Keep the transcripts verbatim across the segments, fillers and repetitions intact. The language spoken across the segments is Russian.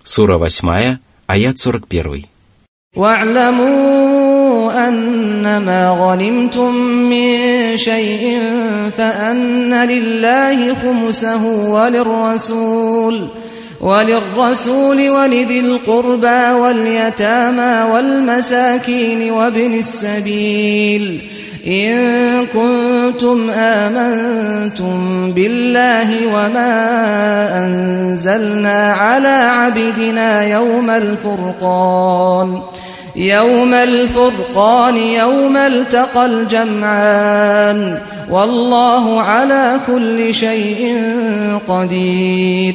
Сура восьмая, аят сорок первый. واعلموا أنما غنمتم من شيء فأن لله خمسه وللرسول وللرسول ولذي القربى واليتامى والمساكين وابن السبيل إن كنتم آمنتم بالله وما أنزلنا على عبدنا يوم الفرقان يوم الفرقان يوم التقى الجمعان والله على كل شيء قدير.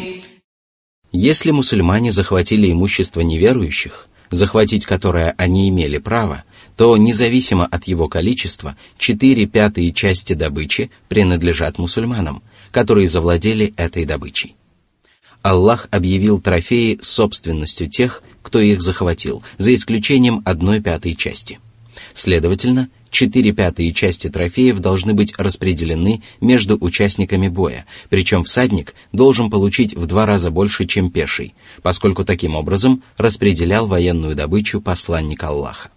Если мусульмане захватили имущество неверующих, захватить которое они имели право, то независимо от его количества, четыре пятые части добычи принадлежат мусульманам, которые завладели этой добычей. Аллах объявил трофеи собственностью тех, кто их захватил, за исключением одной пятой части. Следовательно, четыре пятые части трофеев должны быть распределены между участниками боя, причем всадник должен получить в два раза больше, чем пеший, поскольку таким образом распределял военную добычу посланник Аллаха.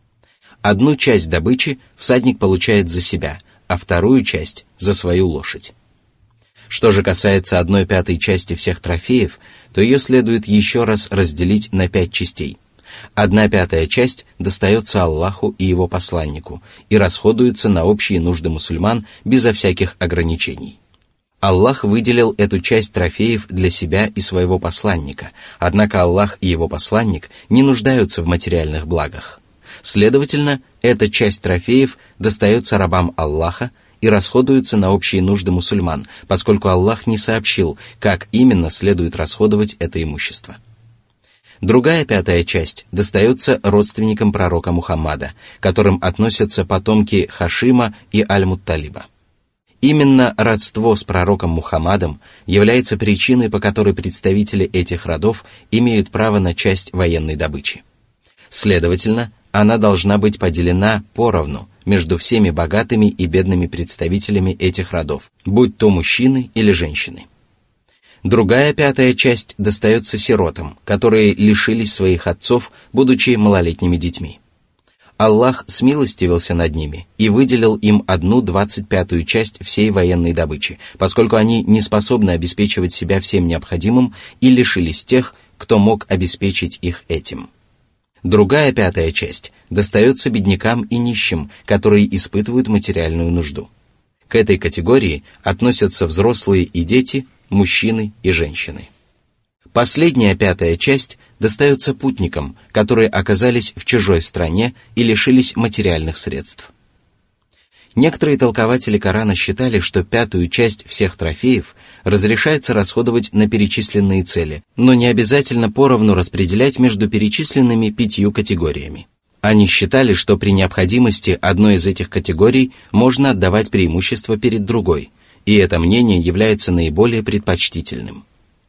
Одну часть добычи всадник получает за себя, а вторую часть – за свою лошадь. Что же касается одной пятой части всех трофеев, то ее следует еще раз разделить на пять частей. Одна пятая часть достается Аллаху и его посланнику и расходуется на общие нужды мусульман безо всяких ограничений. Аллах выделил эту часть трофеев для себя и своего посланника, однако Аллах и его посланник не нуждаются в материальных благах. Следовательно, эта часть трофеев достается рабам Аллаха и расходуется на общие нужды мусульман, поскольку Аллах не сообщил, как именно следует расходовать это имущество. Другая пятая часть достается родственникам пророка Мухаммада, которым относятся потомки Хашима и Аль-Мутталиба. Именно родство с пророком Мухаммадом является причиной, по которой представители этих родов имеют право на часть военной добычи. Следовательно, она должна быть поделена поровну между всеми богатыми и бедными представителями этих родов, будь то мужчины или женщины. Другая пятая часть достается сиротам, которые лишились своих отцов, будучи малолетними детьми. Аллах смилостивился над ними и выделил им одну двадцать пятую часть всей военной добычи, поскольку они не способны обеспечивать себя всем необходимым и лишились тех, кто мог обеспечить их этим. Другая пятая часть достается беднякам и нищим, которые испытывают материальную нужду. К этой категории относятся взрослые и дети, мужчины и женщины. Последняя пятая часть достается путникам, которые оказались в чужой стране и лишились материальных средств. Некоторые толкователи Корана считали, что пятую часть всех трофеев разрешается расходовать на перечисленные цели, но не обязательно поровну распределять между перечисленными пятью категориями. Они считали, что при необходимости одной из этих категорий можно отдавать преимущество перед другой, и это мнение является наиболее предпочтительным.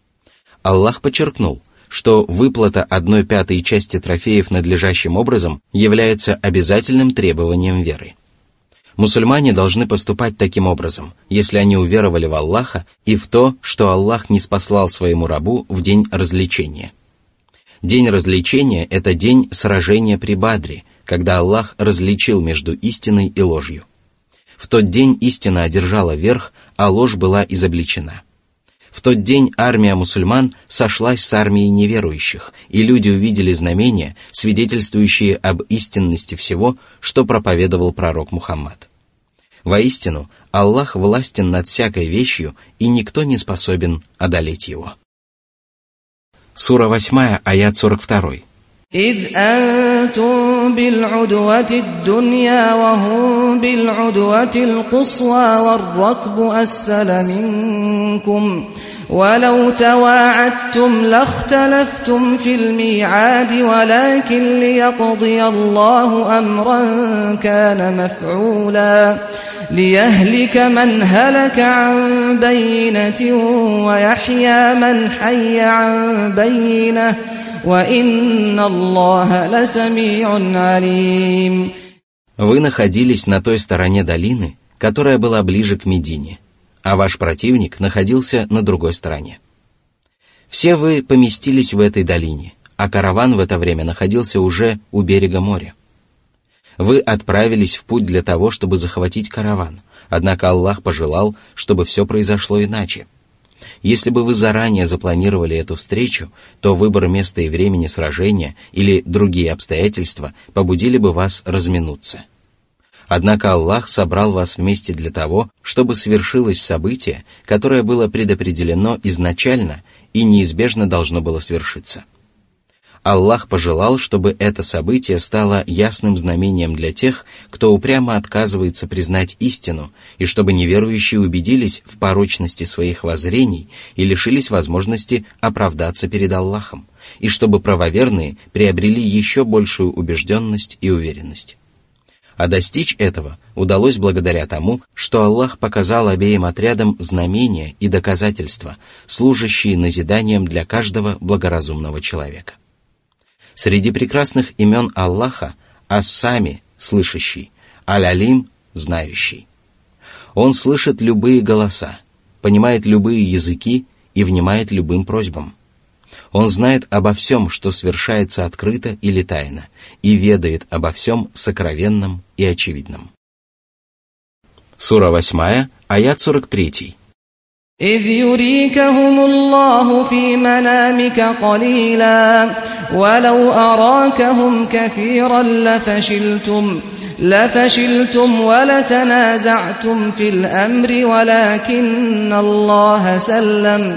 Аллах подчеркнул, что выплата одной пятой части трофеев надлежащим образом является обязательным требованием веры. Мусульмане должны поступать таким образом, если они уверовали в Аллаха и в то, что Аллах ниспослал своему рабу в день развлечения. День развлечения – это день сражения при Бадре, когда Аллах различил между истиной и ложью. В тот день истина одержала верх, а ложь была изобличена. В тот день армия мусульман сошлась с армией неверующих, и люди увидели знамения, свидетельствующие об истинности всего, что проповедовал пророк Мухаммад. Воистину, Аллах властен над всякой вещью, и никто не способен одолеть его. Сура восьмая, аят сорок второй. إذ أنتم بالعدوة الدنيا وهم بالعدوة القصوى والركب أسفل منكم ولو تواعدتم لاختلفتم في الميعاد ولكن ليقضي الله أمرا كان مفعولا ليهلك من هلك عن بينة ويحيى من حي عن بينة وَإِنَّ اللَّهَ لَسَمِيعٌ عَلِيمٌ. Вы находились на той стороне долины, которая была ближе к Медине, а ваш противник находился на другой стороне. Все вы поместились в этой долине, а караван в это время находился уже у берега моря. Вы отправились в путь для того, чтобы захватить караван, однако Аллах пожелал, чтобы все произошло иначе. Если бы вы заранее запланировали эту встречу, то выбор места и времени сражения или другие обстоятельства побудили бы вас разминуться. Однако Аллах собрал вас вместе для того, чтобы свершилось событие, которое было предопределено изначально и неизбежно должно было свершиться. Аллах пожелал, чтобы это событие стало ясным знамением для тех, кто упрямо отказывается признать истину, и чтобы неверующие убедились в порочности своих воззрений и лишились возможности оправдаться перед Аллахом, и чтобы правоверные приобрели еще большую убежденность и уверенность. А достичь этого удалось благодаря тому, что Аллах показал обеим отрядам знамения и доказательства, служащие назиданием для каждого благоразумного человека. Среди прекрасных имен Аллаха Ас-Сами – слышащий, Аль-Алим – знающий. Он слышит любые голоса, понимает любые языки и внимает любым просьбам. Он знает обо всем, что свершается открыто или тайно, и ведает обо всем сокровенном и очевидном. Сура восьмая, аят сорок три. إذ يريكهم الله في منامك قليلا ولو أراكهم كثيرا لفشلتم لفشلتم ولتنازعتم في الأمر ولكن الله سلم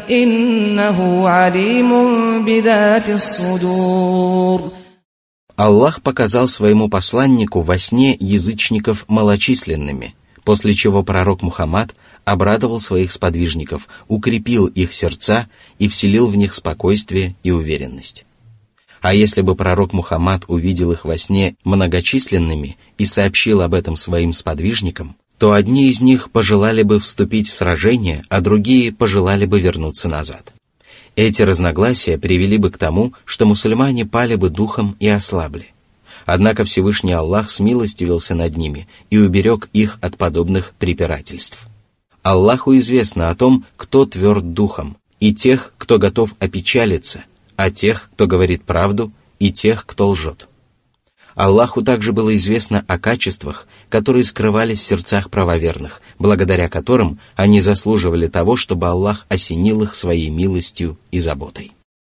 إنه عليم بذات الصدور. Аллах показал своему посланнику во сне язычников малочисленными, после чего пророк Мухаммад обрадовал своих сподвижников, укрепил их сердца и вселил в них спокойствие и уверенность. А если бы пророк Мухаммад увидел их во сне многочисленными и сообщил об этом своим сподвижникам, то одни из них пожелали бы вступить в сражение, а другие пожелали бы вернуться назад. Эти разногласия привели бы к тому, что мусульмане пали бы духом и ослабли. Однако Всевышний Аллах смилостивился над ними и уберег их от подобных препирательств. Аллаху известно о том, кто тверд духом, и тех, кто готов опечалиться, а тех, кто говорит правду, и тех, кто лжет. Аллаху также было известно о качествах, которые скрывались в сердцах правоверных, благодаря которым они заслуживали того, чтобы Аллах осенил их своей милостью и заботой.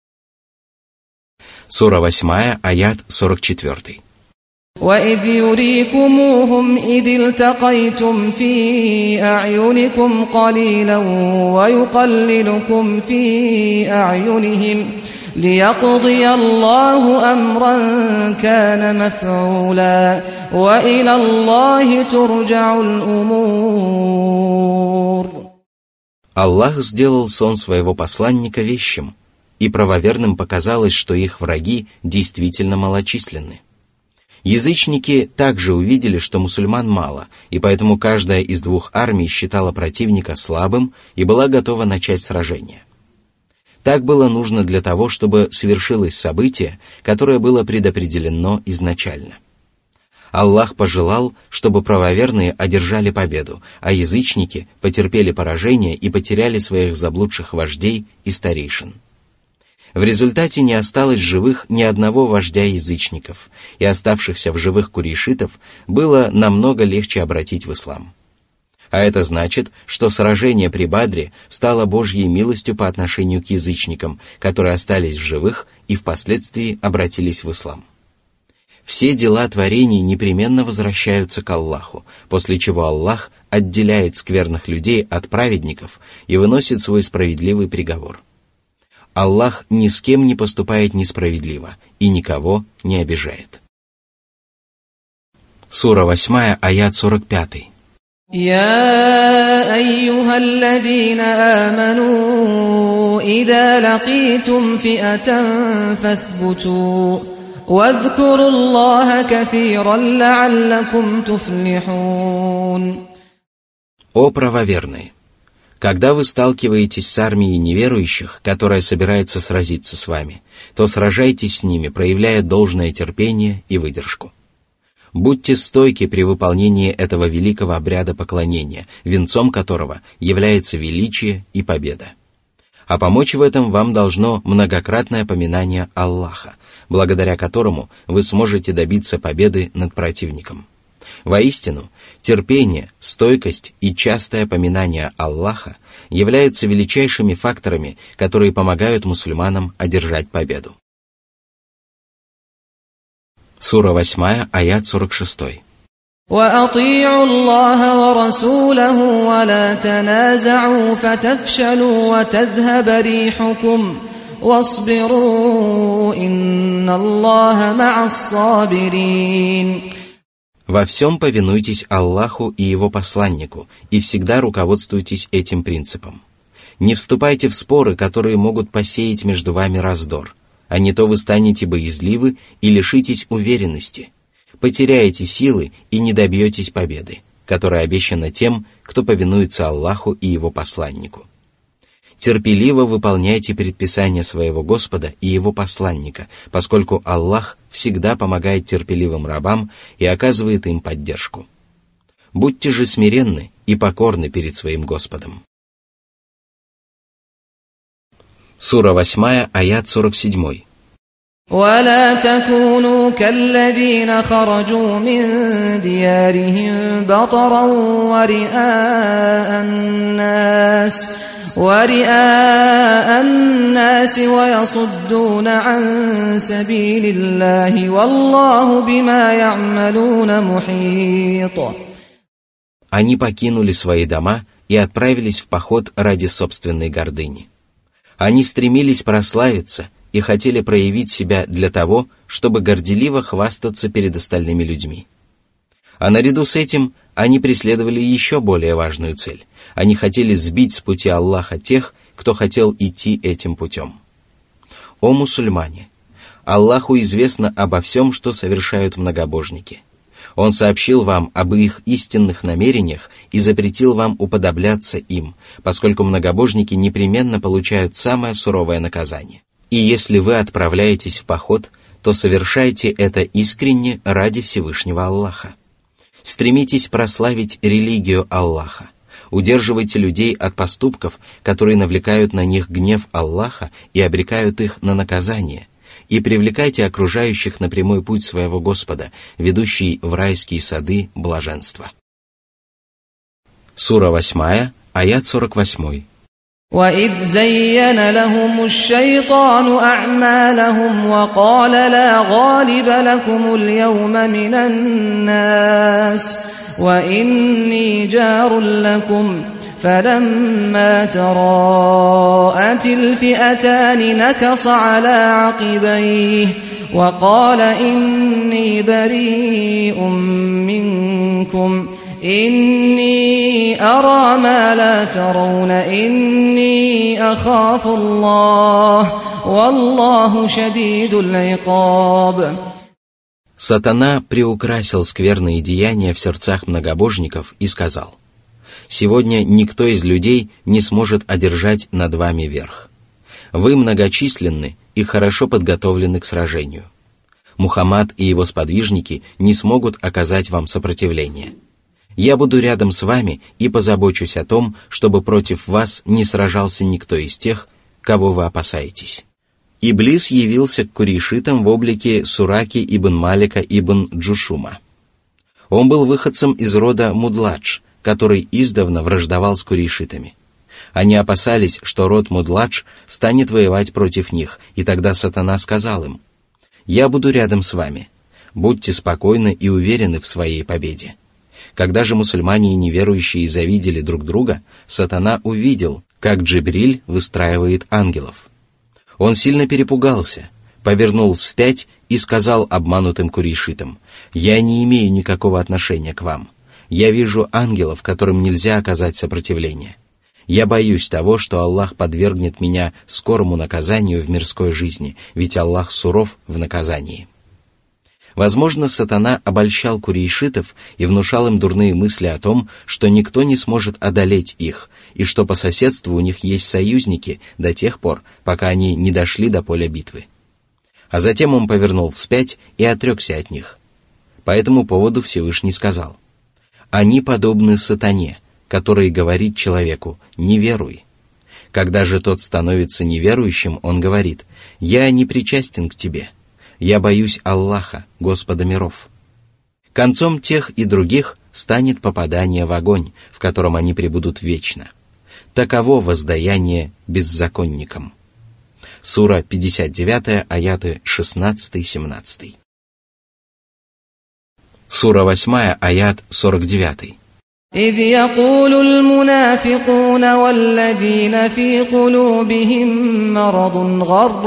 Сура восьмая, аят сорок четыре. وَإِذْ يُرِيكُمُوهُمْ إِذِ الْتَقَيْتُمْ فِي أَعْيُنِكُمْ قَلِيلًا وَيُقَلِّلُكُمْ فِي أَعْيُنِهِمْ لِيَقْضِيَ اللَّهُ أَمْرًا كَانَ مَفْعُولًا وَإِلَى اللَّهِ تُرْجَعُ الْأُمُورُ. Аллах сделал сон своего посланника вещим, и правоверным показалось, что их враги действительно малочисленны. Язычники также увидели, что мусульман мало, и поэтому каждая из двух армий считала противника слабым и была готова начать сражение. Так было нужно для того, чтобы свершилось событие, которое было предопределено изначально. Аллах пожелал, чтобы правоверные одержали победу, а язычники потерпели поражение и потеряли своих заблудших вождей и старейшин. В результате не осталось в живых ни одного вождя язычников, и оставшихся в живых курейшитов было намного легче обратить в ислам. А это значит, что сражение при Бадре стало Божьей милостью по отношению к язычникам, которые остались в живых и впоследствии обратились в ислам. Все дела творений непременно возвращаются к Аллаху, после чего Аллах отделяет скверных людей от праведников и выносит свой справедливый приговор. Аллах ни с кем не поступает несправедливо и никого не обижает. Сура восьмая, аят сорок пять. يا أيها الذين آمنوا إذا لقيتم فئة فاثبتوا واذكروا الله كثيرا لعلكم تفلحون. О правоверные! Когда вы сталкиваетесь с армией неверующих, которая собирается сразиться с вами, то сражайтесь с ними, проявляя должное терпение и выдержку. Будьте стойки при выполнении этого великого обряда поклонения, венцом которого является величие и победа. А помочь в этом вам должно многократное поминание Аллаха, благодаря которому вы сможете добиться победы над противником. Воистину, терпение, стойкость и частое поминание Аллаха являются величайшими факторами, которые помогают мусульманам одержать победу. Сура восьмая, аят сорок шесть. وَأَطِيعُوا اللَّهَ وَرَسُولَهُ وَلَا تَنَازَعُوا فَتَفْشَلُوا وَتَذْهَبَ رِيحُكُمْ وَاصْبِرُوا إِنَّ اللَّهَ مَعَ الصَّابِرِينَ. Во всем повинуйтесь Аллаху и Его посланнику, и всегда руководствуйтесь этим принципом. Не вступайте в споры, которые могут посеять между вами раздор, а не то вы станете боязливы и лишитесь уверенности, потеряете силы и не добьетесь победы, которая обещана тем, кто повинуется Аллаху и Его посланнику. Терпеливо выполняйте предписания своего Господа и Его посланника, поскольку Аллах всегда помогает терпеливым рабам и оказывает им поддержку. Будьте же смиренны и покорны перед своим Господом. Сура восьмая, аят сорок семь. ولا تكونوا كالذين خرجوا من ديارهم بطرا ورئاء الناس ورئاء الناس ويصدون عن سبيل الله والله بما يعملون محيط. Они покинули свои дома и отправились в поход ради собственной гордыни. Они стремились прославиться и хотели проявить себя для того, чтобы горделиво хвастаться перед остальными людьми. А наряду с этим они преследовали еще более важную цель. Они хотели сбить с пути Аллаха тех, кто хотел идти этим путем. О мусульмане! Аллаху известно обо всем, что совершают многобожники. Он сообщил вам об их истинных намерениях и запретил вам уподобляться им, поскольку многобожники непременно получают самое суровое наказание. И если вы отправляетесь в поход, то совершайте это искренне ради Всевышнего Аллаха. Стремитесь прославить религию Аллаха. Удерживайте людей от поступков, которые навлекают на них гнев Аллаха и обрекают их на наказание. И привлекайте окружающих на прямой путь своего Господа, ведущий в райские сады блаженства. Сура восьмая, аят сорок восемь. وَإِذْ زَيَّنَ لَهُمُ الشَّيْطَانُ أَعْمَالَهُمْ وَقَالَ لَا غَالِبَ لَكُمُ الْيَوْمَ مِنَ النَّاسِ وَإِنِّي جَارٌ لَكُمْ فَلَمَّا تَرَاءَتِ الْفِئَتَانِ نَكَصَ عَلَى عَقِبَيْهِ وَقَالَ إِنِّي بَرِيءٌ مِّنكُمْ إِنِّي أَرَى مَا لَا تَرَوْنَ إِنِّي أَخَافُ اللَّهَ وَاللَّهُ شَدِيدُ الْعِقَابِ. Сатана приукрасил скверные деяния в сердцах многобожников и сказал: «Сегодня никто из людей не сможет одержать над вами верх. Вы многочисленны и хорошо подготовлены к сражению. Мухаммад и его сподвижники не смогут оказать вам сопротивление. Я буду рядом с вами и позабочусь о том, чтобы против вас не сражался никто из тех, кого вы опасаетесь». Иблис явился к курейшитам в облике Сураки ибн Малика ибн Джушума. Он был выходцем из рода Мудладж, который издавна враждовал с курейшитами. Они опасались, что род Мудладж станет воевать против них, и тогда Сатана сказал им: «Я буду рядом с вами. Будьте спокойны и уверены в своей победе». Когда же мусульмане и неверующие завидели друг друга, Сатана увидел, как Джибриль выстраивает ангелов. Он сильно перепугался, повернул вспять и сказал обманутым курейшитам: «Я не имею никакого отношения к вам. Я вижу ангелов, которым нельзя оказать сопротивление. Я боюсь того, что Аллах подвергнет меня скорому наказанию в мирской жизни, ведь Аллах суров в наказании». Возможно, Сатана обольщал курейшитов и внушал им дурные мысли о том, что никто не сможет одолеть их, и что по соседству у них есть союзники до тех пор, пока они не дошли до поля битвы. А затем он повернул вспять и отрекся от них. По этому поводу Всевышний сказал: «Они подобны сатане, который говорит человеку: не веруй. Когда же тот становится неверующим, он говорит: «Я не причастен к тебе, я боюсь Аллаха, Господа миров». Концом тех и других станет попадание в огонь, в котором они пребудут вечно. Таково воздаяние беззаконникам. Сура пятьдесят девять, аяты шестнадцать-семнадцать. Сура восемь, аят сорок девять. إذ يقول المنافقون والذين في قلوبهم مرض غر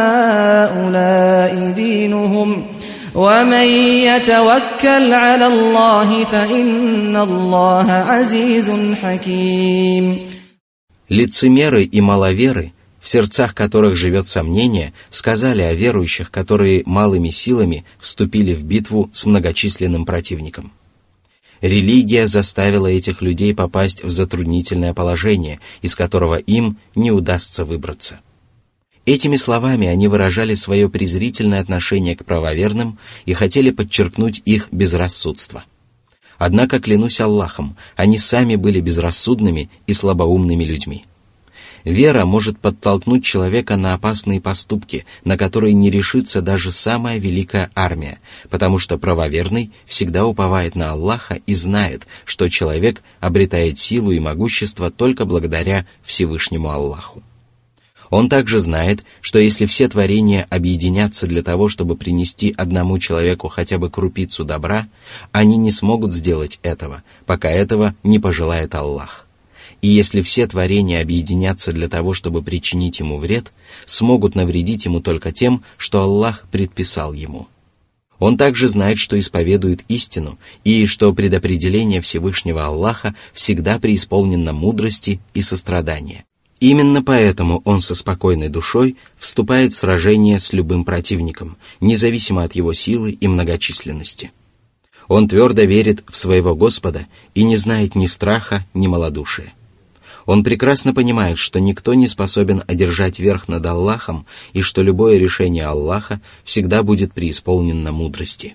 هؤلاء دينهم ومن يتوكل على الله فإن الله عزيز حكيم. Лицемеры и маловеры, в сердцах которых живет сомнение, сказали о верующих, которые малыми силами вступили в битву с многочисленным противником. Религия заставила этих людей попасть в затруднительное положение, из которого им не удастся выбраться. Этими словами они выражали свое презрительное отношение к правоверным и хотели подчеркнуть их безрассудство. Однако, клянусь Аллахом, они сами были безрассудными и слабоумными людьми. Вера может подтолкнуть человека на опасные поступки, на которые не решится даже самая великая армия, потому что правоверный всегда уповает на Аллаха и знает, что человек обретает силу и могущество только благодаря Всевышнему Аллаху. Он также знает, что если все творения объединятся для того, чтобы принести одному человеку хотя бы крупицу добра, они не смогут сделать этого, пока этого не пожелает Аллах. И если все творения объединятся для того, чтобы причинить ему вред, смогут навредить ему только тем, что Аллах предписал ему. Он также знает, что исповедует истину, и что предопределение Всевышнего Аллаха всегда преисполнено мудрости и сострадания. Именно поэтому он со спокойной душой вступает в сражение с любым противником, независимо от его силы и многочисленности. Он твердо верит в своего Господа и не знает ни страха, ни малодушия. Он прекрасно понимает, что никто не способен одержать верх над Аллахом и что любое решение Аллаха всегда будет преисполнено мудрости.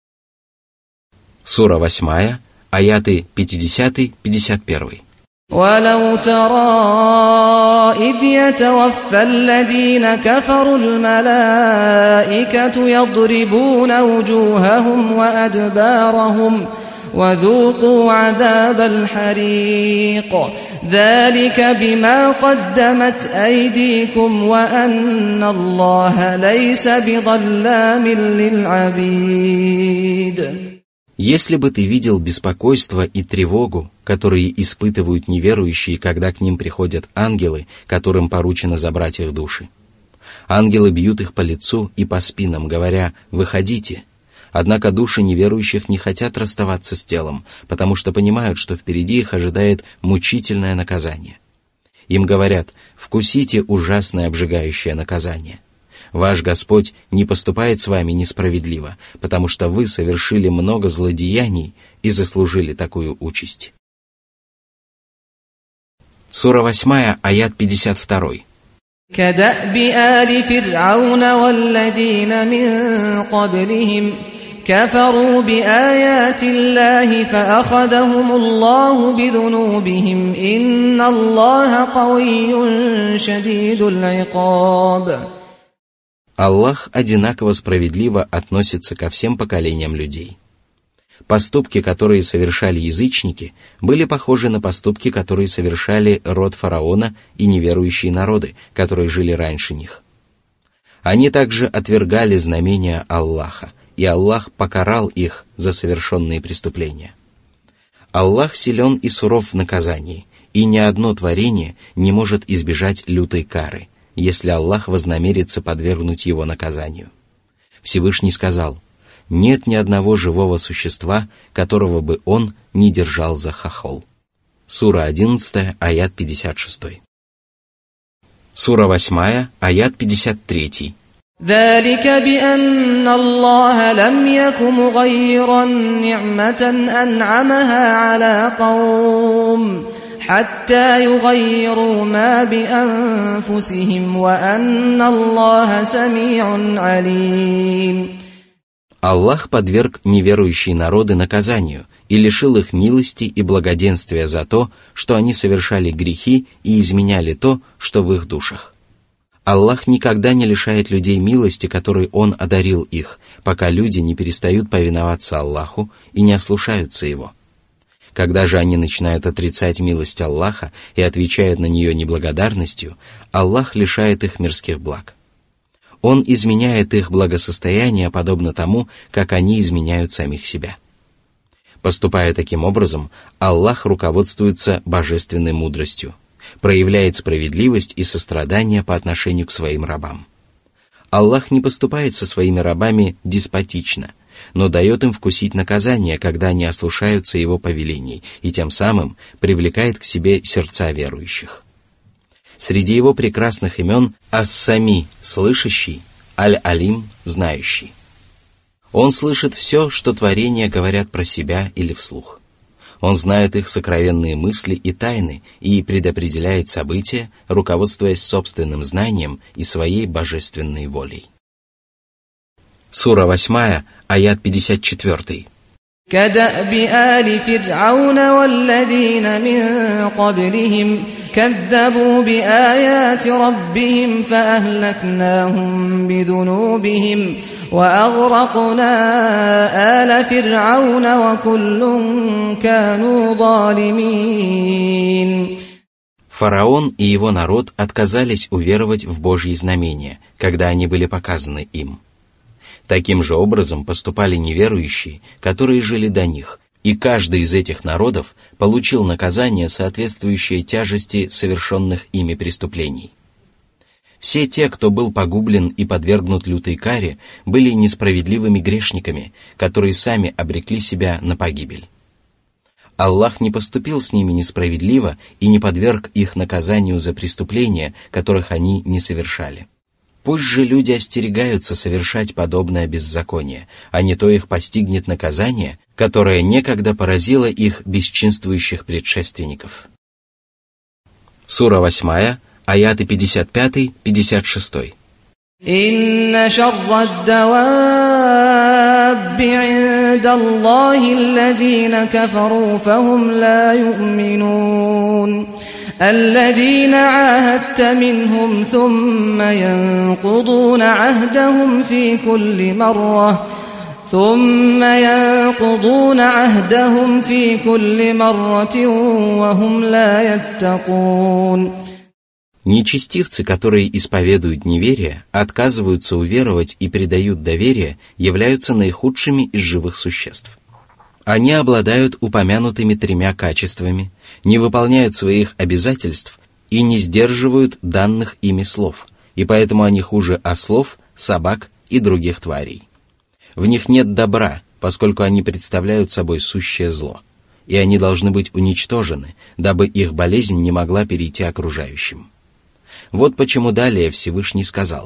Сура восемь, аяты пятьдесят-пятьдесят один. ولو ترى إذ يتوفى الذين كفروا الملائكة يضربون وجوههم وأدبارهم وذوقوا عذاب الحريق ذلك بما قدمت أيديكم وأن الله ليس بظلام للعبيد. Если бы ты видел беспокойство и тревогу, которые испытывают неверующие, когда к ним приходят ангелы, которым поручено забрать их души. Ангелы бьют их по лицу и по спинам, говоря: «Выходите». Однако души неверующих не хотят расставаться с телом, потому что понимают, что впереди их ожидает мучительное наказание. Им говорят: «Вкусите ужасное обжигающее наказание». Ваш Господь не поступает с вами несправедливо, потому что вы совершили много злодеяний и заслужили такую участь. Сура восемь, аят пятьдесят два. كدأب آل فرعون والذين من قبلهم كفروا بآيات الله فأخذهم الله بذنوبهم إن الله قوي شديد العقاب. Аллах одинаково справедливо относится ко всем поколениям людей. Поступки, которые совершали язычники, были похожи на поступки, которые совершали род фараона и неверующие народы, которые жили раньше них. Они также отвергали знамения Аллаха, и Аллах покарал их за совершенные преступления. Аллах силен и суров в наказании, и ни одно творение не может избежать лютой кары, если Аллах вознамерится подвергнуть его наказанию. Всевышний сказал: «Нет ни одного живого существа, которого бы он не держал за хохол». Сура одиннадцать, аят пятьдесят шесть. Сура восемь, аят пятьдесят три. ذلك بأن الله لم يك مغيرا نعمة أنعمها على قوم حتى يغيروا ما بأنفسهم وأن الله سميع عليم. Аллах подверг неверующие народы наказанию и лишил их милости и благоденствия за то, что они совершали грехи и изменяли то, что в их душах. Аллах никогда не лишает людей милости, которой Он одарил их, пока люди не перестают повиноваться Аллаху и не ослушаются Его. Когда же они начинают отрицать милость Аллаха и отвечают на нее неблагодарностью, Аллах лишает их мирских благ. Он изменяет их благосостояние подобно тому, как они изменяют самих себя. Поступая таким образом, Аллах руководствуется божественной мудростью, проявляет справедливость и сострадание по отношению к своим рабам. Аллах не поступает со своими рабами деспотично, но дает им вкусить наказание, когда они ослушаются Его повелений, и тем самым привлекает к себе сердца верующих. Среди Его прекрасных имен Ас-Сами – слышащий, Аль-Алим – знающий. Он слышит все, что творения говорят про себя или вслух. Он знает их сокровенные мысли и тайны и предопределяет события, руководствуясь собственным знанием и своей божественной волей. Сура восьмая, аят пятьдесят четыре. كدأب آل فرعون والذين من قبلهم كذبوا بآيات ربهم فأهلكناهم بذنوبهم وأغرقنا آل فرعون وكل كانوا ظالمين. Фараон и его народ отказались уверовать в Божьи знамения, когда они были показаны им. Таким же образом поступали неверующие, которые жили до них, и каждый из этих народов получил наказание, соответствующее тяжести совершенных ими преступлений. Все те, кто был погублен и подвергнут лютой каре, были несправедливыми грешниками, которые сами обрекли себя на погибель. Аллах не поступил с ними несправедливо и не подверг их наказанию за преступления, которых они не совершали. Пусть же люди остерегаются совершать подобное беззаконие, а не то их постигнет наказание, которое некогда поразило их бесчинствующих предшественников. Сура восьмая, аяты пятьдесят пять — пятьдесят шесть. إن شر الدواب عند الله الذين كفروا فهم لا يؤمنون الذين عاهدت منهم ثم ينقضون عهدهم في كل مرة ثم ينقضون عهدهم في كل مرة وهم لا يتقون. Нечестивцы, которые исповедуют неверие, отказываются уверовать и предают доверие, являются наихудшими из живых существ. Они обладают упомянутыми тремя качествами, не выполняют своих обязательств и не сдерживают данных ими слов, и поэтому они хуже ослов, собак и других тварей. В них нет добра, поскольку они представляют собой сущее зло, и они должны быть уничтожены, дабы их болезнь не могла перейти окружающим. Вот почему далее Всевышний сказал.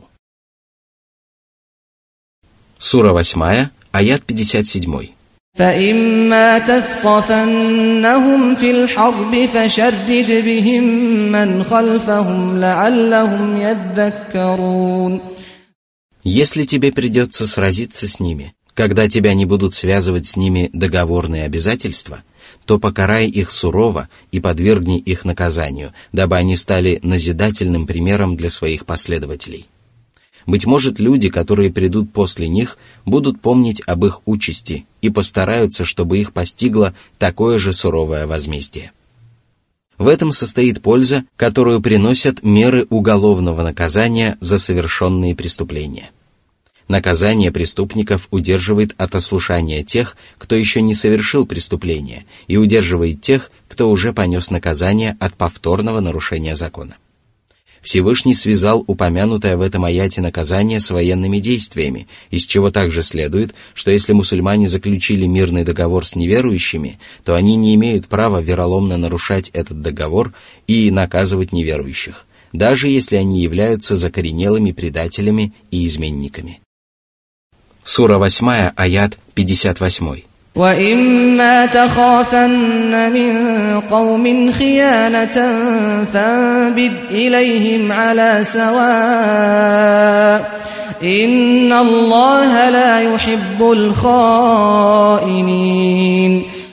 Сура восьмая, аят пятьдесят семь. فإما تثقفنهم في الحرب فشرد بهم من خلفهم لعلهم يذكرون. Если тебе придется сразиться с ними, когда тебя не будут связывать с ними договорные обязательства, то покарай их сурово и подвергни их наказанию, дабы они стали назидательным примером для своих последователей. Быть может, люди, которые придут после них, будут помнить об их участи и постараются, чтобы их постигло такое же суровое возмездие. В этом состоит польза, которую приносят меры уголовного наказания за совершенные преступления. Наказание преступников удерживает от ослушания тех, кто еще не совершил преступления, и удерживает тех, кто уже понес наказание от повторного нарушения закона. Всевышний связал упомянутое в этом аяте наказание с военными действиями, из чего также следует, что если мусульмане заключили мирный договор с неверующими, то они не имеют права вероломно нарушать этот договор и наказывать неверующих, даже если они являются закоренелыми предателями и изменниками. Сура восьмая, аят пятьдесят восемь. وَإِمَّا تَخَافَنَّ مِنْ قَوْمٍ خِيَانَةً فَانبِذْ إِلَيْهِمْ عَلَى سَوَاءٍ إِنَّ اللَّهَ لَا يُحِبُّ الْخَائِنِينَ.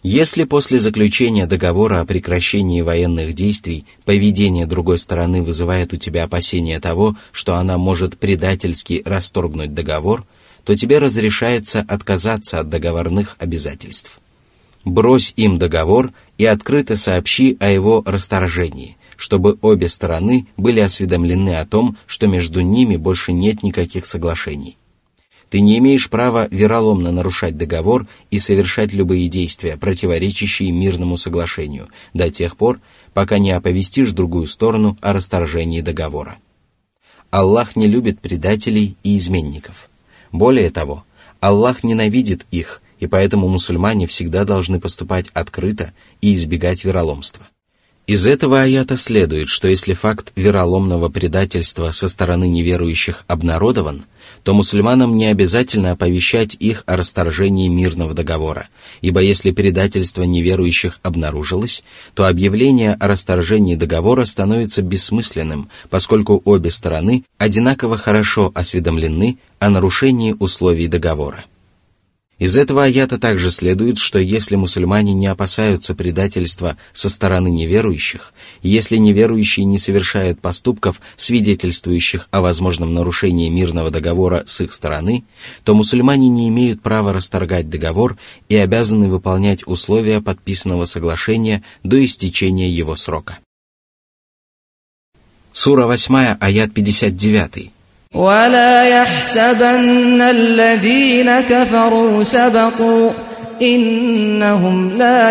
Если после заключения договора о прекращении военных действий поведение другой стороны вызывает у тебя опасение того, что она может предательски расторгнуть договор, то тебе разрешается отказаться от договорных обязательств. Брось им договор и открыто сообщи о его расторжении, чтобы обе стороны были осведомлены о том, что между ними больше нет никаких соглашений. Ты не имеешь права вероломно нарушать договор и совершать любые действия, противоречащие мирному соглашению, до тех пор, пока не оповестишь другую сторону о расторжении договора. Аллах не любит предателей и изменников. Более того, Аллах ненавидит их, и поэтому мусульмане всегда должны поступать открыто и избегать вероломства. Из этого аята следует, что если факт вероломного предательства со стороны неверующих обнародован, то мусульманам не обязательно оповещать их о расторжении мирного договора, ибо если предательство неверующих обнаружилось, то объявление о расторжении договора становится бессмысленным, поскольку обе стороны одинаково хорошо осведомлены о нарушении условий договора. Из этого аята также следует, что если мусульмане не опасаются предательства со стороны неверующих, если неверующие не совершают поступков, свидетельствующих о возможном нарушении мирного договора с их стороны, то мусульмане не имеют права расторгать договор и обязаны выполнять условия подписанного соглашения до истечения его срока. Сура восемь, аят пятьдесят девять. ولا يحسبن الذين كفروا سبقوا إنهم لا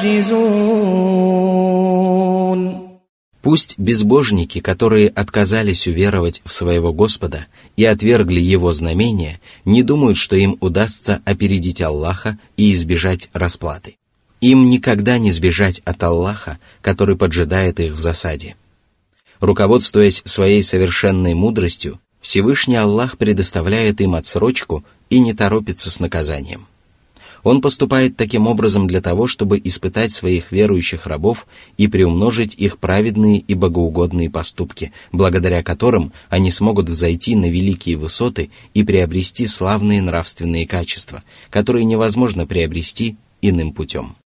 يعجزون. Пусть безбожники, которые отказались уверовать в своего Господа и отвергли Его знамения, не думают, что им удастся опередить Аллаха и избежать расплаты. Им никогда не сбежать от Аллаха, который поджидает их в засаде. Руководствуясь своей совершенной мудростью, Всевышний Аллах предоставляет им отсрочку и не торопится с наказанием. Он поступает таким образом для того, чтобы испытать своих верующих рабов и приумножить их праведные и богоугодные поступки, благодаря которым они смогут взойти на великие высоты и приобрести славные нравственные качества, которые невозможно приобрести иным путем.